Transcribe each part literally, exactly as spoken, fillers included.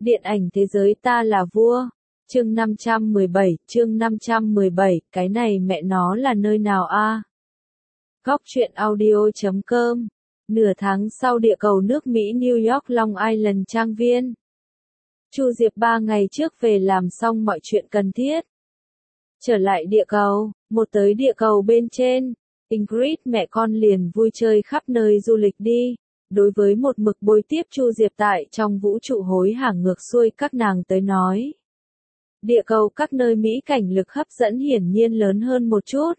Điện ảnh thế giới ta là vua. Chương năm trăm mười bảy, chương năm trăm mười bảy, cái này mẹ nó là nơi nào a? Góc truyện audio chấm com. Nửa tháng sau địa cầu nước Mỹ New York Long Island trang viên. Chu Diệp ba ngày trước về làm xong mọi chuyện cần thiết. Trở lại địa cầu, một tới địa cầu bên trên, Ingrid mẹ con liền vui chơi khắp nơi du lịch đi. Đối với một mực bồi tiếp Chu Diệp tại trong vũ trụ hối hả ngược xuôi các nàng tới nói. Địa cầu các nơi Mỹ cảnh lực hấp dẫn hiển nhiên lớn hơn một chút.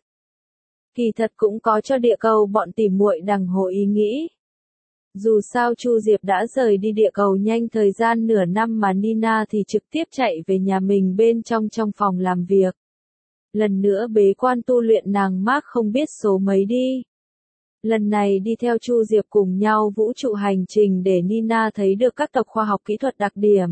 Kỳ thật cũng có cho địa cầu bọn tỉ muội đằng hồ ý nghĩ. Dù sao Chu Diệp đã rời đi địa cầu nhanh thời gian nửa năm mà Nina thì trực tiếp chạy về nhà mình bên trong trong phòng làm việc. Lần nữa bế quan tu luyện nàng Mark không biết số mấy đi. Lần này đi theo Chu Diệp cùng nhau vũ trụ hành trình để Nina thấy được các tộc khoa học kỹ thuật đặc điểm.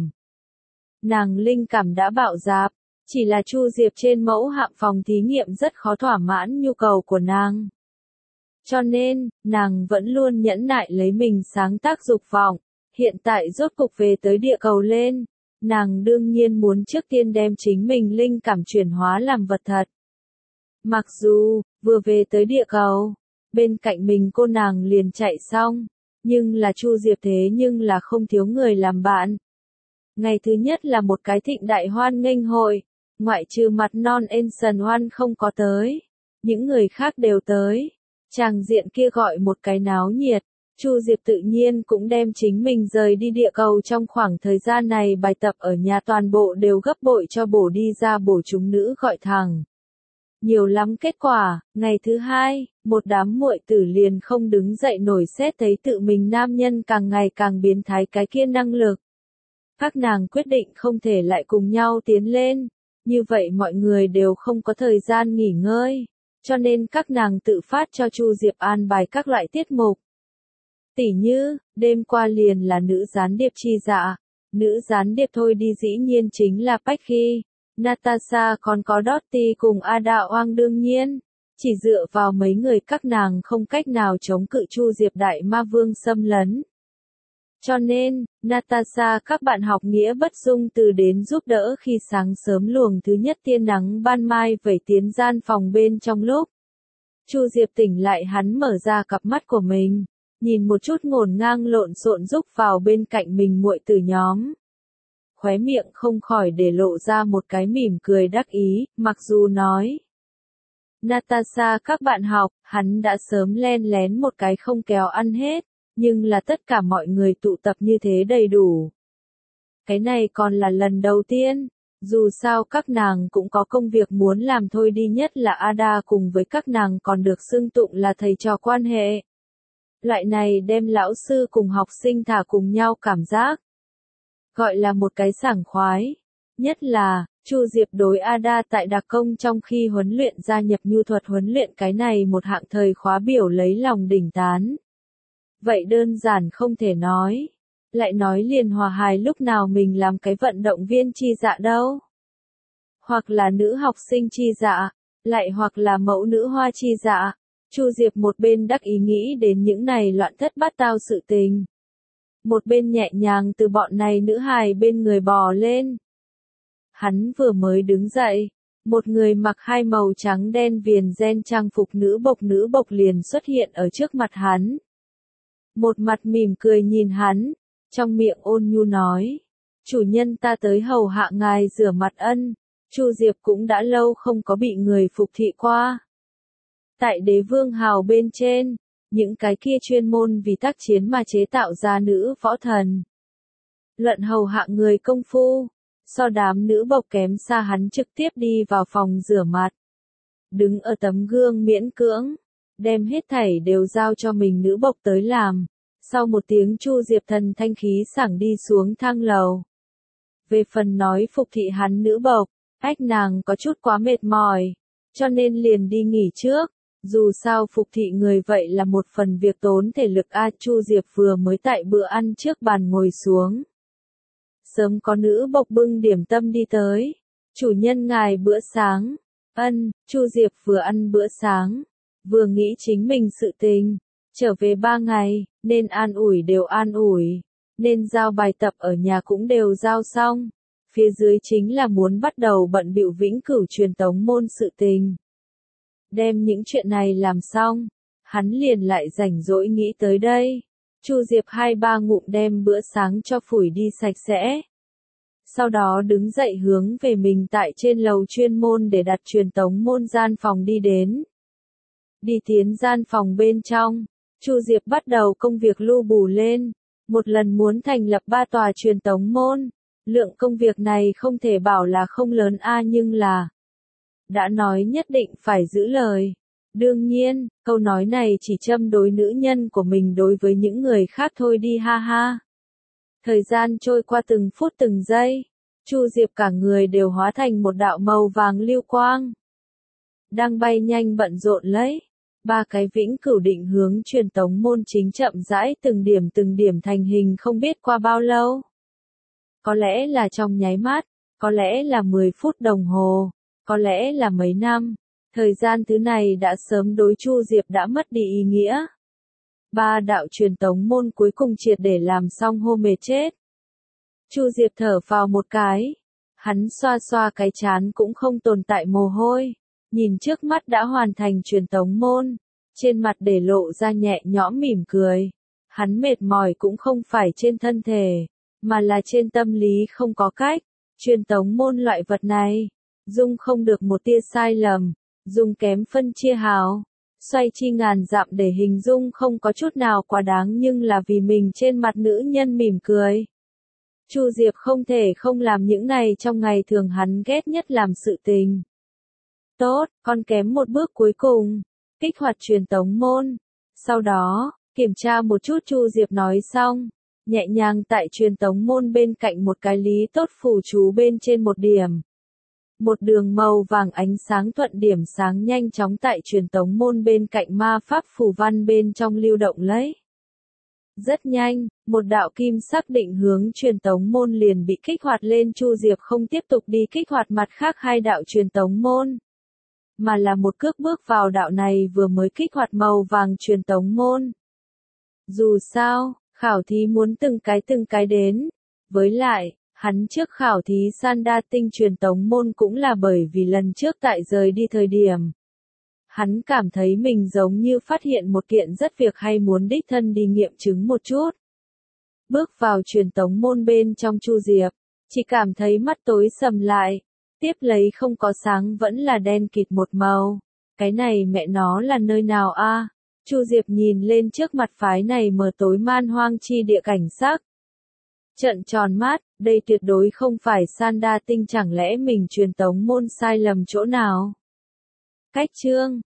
Nàng linh cảm đã bạo dạp, chỉ là Chu Diệp trên mẫu hạm phòng thí nghiệm rất khó thỏa mãn nhu cầu của nàng. Cho nên, nàng vẫn luôn nhẫn nại lấy mình sáng tác dục vọng, hiện tại rốt cục về tới địa cầu lên, nàng đương nhiên muốn trước tiên đem chính mình linh cảm chuyển hóa làm vật thật. Mặc dù, vừa về tới địa cầu, bên cạnh mình cô nàng liền chạy xong, nhưng là Chu Diệp thế nhưng là không thiếu người làm bạn. Ngày thứ nhất là một cái thịnh đại hoan nghênh hội, ngoại trừ mặt non Ensign One không có tới, những người khác đều tới. Tràng diện kia gọi một cái náo nhiệt, Chu Diệp tự nhiên cũng đem chính mình rời đi địa cầu trong khoảng thời gian này bài tập ở nhà toàn bộ đều gấp bội cho bổ đi ra bổ chúng nữ gọi thẳng. Nhiều lắm kết quả, ngày thứ hai, một đám muội tử liền không đứng dậy nổi xét thấy tự mình nam nhân càng ngày càng biến thái cái kia năng lực. Các nàng quyết định không thể lại cùng nhau tiến lên, như vậy mọi người đều không có thời gian nghỉ ngơi, cho nên các nàng tự phát cho Chu Diệp an bài các loại tiết mục. Tỉ như, đêm qua liền là nữ gián điệp Chi Dạ, nữ gián điệp thôi đi dĩ nhiên chính là Becky, Natasha còn có Dottie cùng Ada Wong đương nhiên, chỉ dựa vào mấy người các nàng không cách nào chống cự Chu Diệp đại ma vương xâm lấn. Cho nên, Natasha các bạn học nghĩa bất dung từ đến giúp đỡ khi sáng sớm luồng thứ nhất tia nắng ban mai vẩy tiến gian phòng bên trong lúc. Chu Diệp tỉnh lại hắn mở ra cặp mắt của mình, nhìn một chút ngổn ngang lộn xộn rúc vào bên cạnh mình muội tử nhóm. Khóe miệng không khỏi để lộ ra một cái mỉm cười đắc ý, mặc dù nói. Natasha các bạn học, hắn đã sớm len lén một cái không kéo ăn hết. Nhưng là tất cả mọi người tụ tập như thế đầy đủ. Cái này còn là lần đầu tiên, dù sao các nàng cũng có công việc muốn làm thôi đi nhất là Ada cùng với các nàng còn được xưng tụng là thầy trò quan hệ. Loại này đem lão sư cùng học sinh thả cùng nhau cảm giác. Gọi là một cái sảng khoái. Nhất là, Chu Diệp đối Ada tại đặc công trong khi huấn luyện gia nhập nhu thuật huấn luyện cái này một hạng thời khóa biểu lấy lòng đỉnh tán. Vậy đơn giản không thể nói. Lại nói liền hòa hài lúc nào mình làm cái vận động viên Chi Dạ đâu. Hoặc là nữ học sinh Chi Dạ, lại hoặc là mẫu nữ hoa Chi Dạ. Chu Diệp một bên đắc ý nghĩ đến những này loạn thất bát tao sự tình. Một bên nhẹ nhàng từ bọn này nữ hài bên người bò lên. Hắn vừa mới đứng dậy, một người mặc hai màu trắng đen viền ren trang phục nữ bộc nữ bộc liền xuất hiện ở trước mặt hắn. Một mặt mỉm cười nhìn hắn, trong miệng ôn nhu nói, chủ nhân ta tới hầu hạ ngài rửa mặt ân, Chu Diệp cũng đã lâu không có bị người phục thị qua. Tại đế vương hào bên trên, những cái kia chuyên môn vì tác chiến mà chế tạo ra nữ võ thần. Luận hầu hạ người công phu, so đám nữ bộc kém xa hắn trực tiếp đi vào phòng rửa mặt. Đứng ở tấm gương miễn cưỡng. Đem hết thảy đều giao cho mình nữ bộc tới làm. Sau một tiếng Chu Diệp thần thanh khí sảng đi xuống thang lầu. Về phần nói phục thị hắn nữ bộc, ách nàng có chút quá mệt mỏi, cho nên liền đi nghỉ trước. Dù sao phục thị người vậy là một phần việc tốn thể lực a. Chu Diệp vừa mới tại bữa ăn trước bàn ngồi xuống. Sớm có nữ bộc bưng điểm tâm đi tới. Chủ nhân ngài bữa sáng. Ân, Chu Diệp vừa ăn bữa sáng. Vừa nghĩ chính mình sự tình, trở về ba ngày, nên an ủi đều an ủi, nên giao bài tập ở nhà cũng đều giao xong. Phía dưới chính là muốn bắt đầu bận bịu vĩnh cửu truyền tống môn sự tình. Đem những chuyện này làm xong, hắn liền lại rảnh rỗi nghĩ tới đây. Chu Diệp hai ba ngụm đem bữa sáng cho phủi đi sạch sẽ. Sau đó đứng dậy hướng về mình tại trên lầu chuyên môn để đặt truyền tống môn gian phòng đi đến. Đi tiến gian phòng bên trong, Chu Diệp bắt đầu công việc lu bù lên. Một lần muốn thành lập ba tòa truyền tống môn. Lượng công việc này không thể bảo là không lớn a nhưng là đã nói nhất định phải giữ lời. Đương nhiên, câu nói này chỉ châm đối nữ nhân của mình đối với những người khác thôi đi ha ha. Thời gian trôi qua từng phút từng giây, Chu Diệp cả người đều hóa thành một đạo màu vàng lưu quang. Đang bay nhanh bận rộn lấy, ba cái vĩnh cửu định hướng truyền tống môn chính chậm rãi từng điểm từng điểm thành hình không biết qua bao lâu. Có lẽ là trong nháy mắt, có lẽ là mười phút đồng hồ, có lẽ là mấy năm. Thời gian thứ này đã sớm đối Chu Diệp đã mất đi ý nghĩa. Ba đạo truyền tống môn cuối cùng triệt để làm xong hô mệt chết. Chu Diệp thở vào một cái. Hắn xoa xoa cái trán cũng không tồn tại mồ hôi. Nhìn trước mắt đã hoàn thành truyền tống môn. Trên mặt để lộ ra nhẹ nhõm mỉm cười. Hắn mệt mỏi cũng không phải trên thân thể, mà là trên tâm lý không có cách. Truyền tống môn loại vật này, dung không được một tia sai lầm. Dung kém phân chia hào, xoay chi ngàn dặm để hình dung không có chút nào quá đáng nhưng là vì mình trên mặt nữ nhân mỉm cười. Chu Diệp không thể không làm những này trong ngày thường hắn ghét nhất làm sự tình. Tốt, con kém một bước cuối cùng, kích hoạt truyền tống môn. Sau đó, kiểm tra một chút Chu Diệp nói xong, nhẹ nhàng tại truyền tống môn bên cạnh một cái lý tốt phù chú bên trên một điểm. Một đường màu vàng ánh sáng thuận điểm sáng nhanh chóng tại truyền tống môn bên cạnh ma pháp phù văn bên trong lưu động lấy. Rất nhanh, một đạo kim sắc định hướng truyền tống môn liền bị kích hoạt lên. Chu Diệp không tiếp tục đi kích hoạt mặt khác hai đạo truyền tống môn, mà là một cước bước vào đạo này vừa mới kích hoạt màu vàng truyền tống môn. Dù sao, khảo thí muốn từng cái từng cái đến, với lại, hắn trước khảo thí san đa tinh truyền tống môn cũng là bởi vì lần trước tại rời đi thời điểm. Hắn cảm thấy mình giống như phát hiện một kiện rất việc hay muốn đích thân đi nghiệm chứng một chút. Bước vào truyền tống môn bên trong Chu Diệp, chỉ cảm thấy mắt tối sầm lại, tiếp lấy không có sáng vẫn là đen kịt một màu. Cái này mẹ nó là nơi nào a? Chu Diệp nhìn lên trước mặt phái này mờ tối man hoang chi địa cảnh sắc. Trợn tròn mắt, đây tuyệt đối không phải san đa tinh, chẳng lẽ mình truyền tống môn sai lầm chỗ nào? Cách chương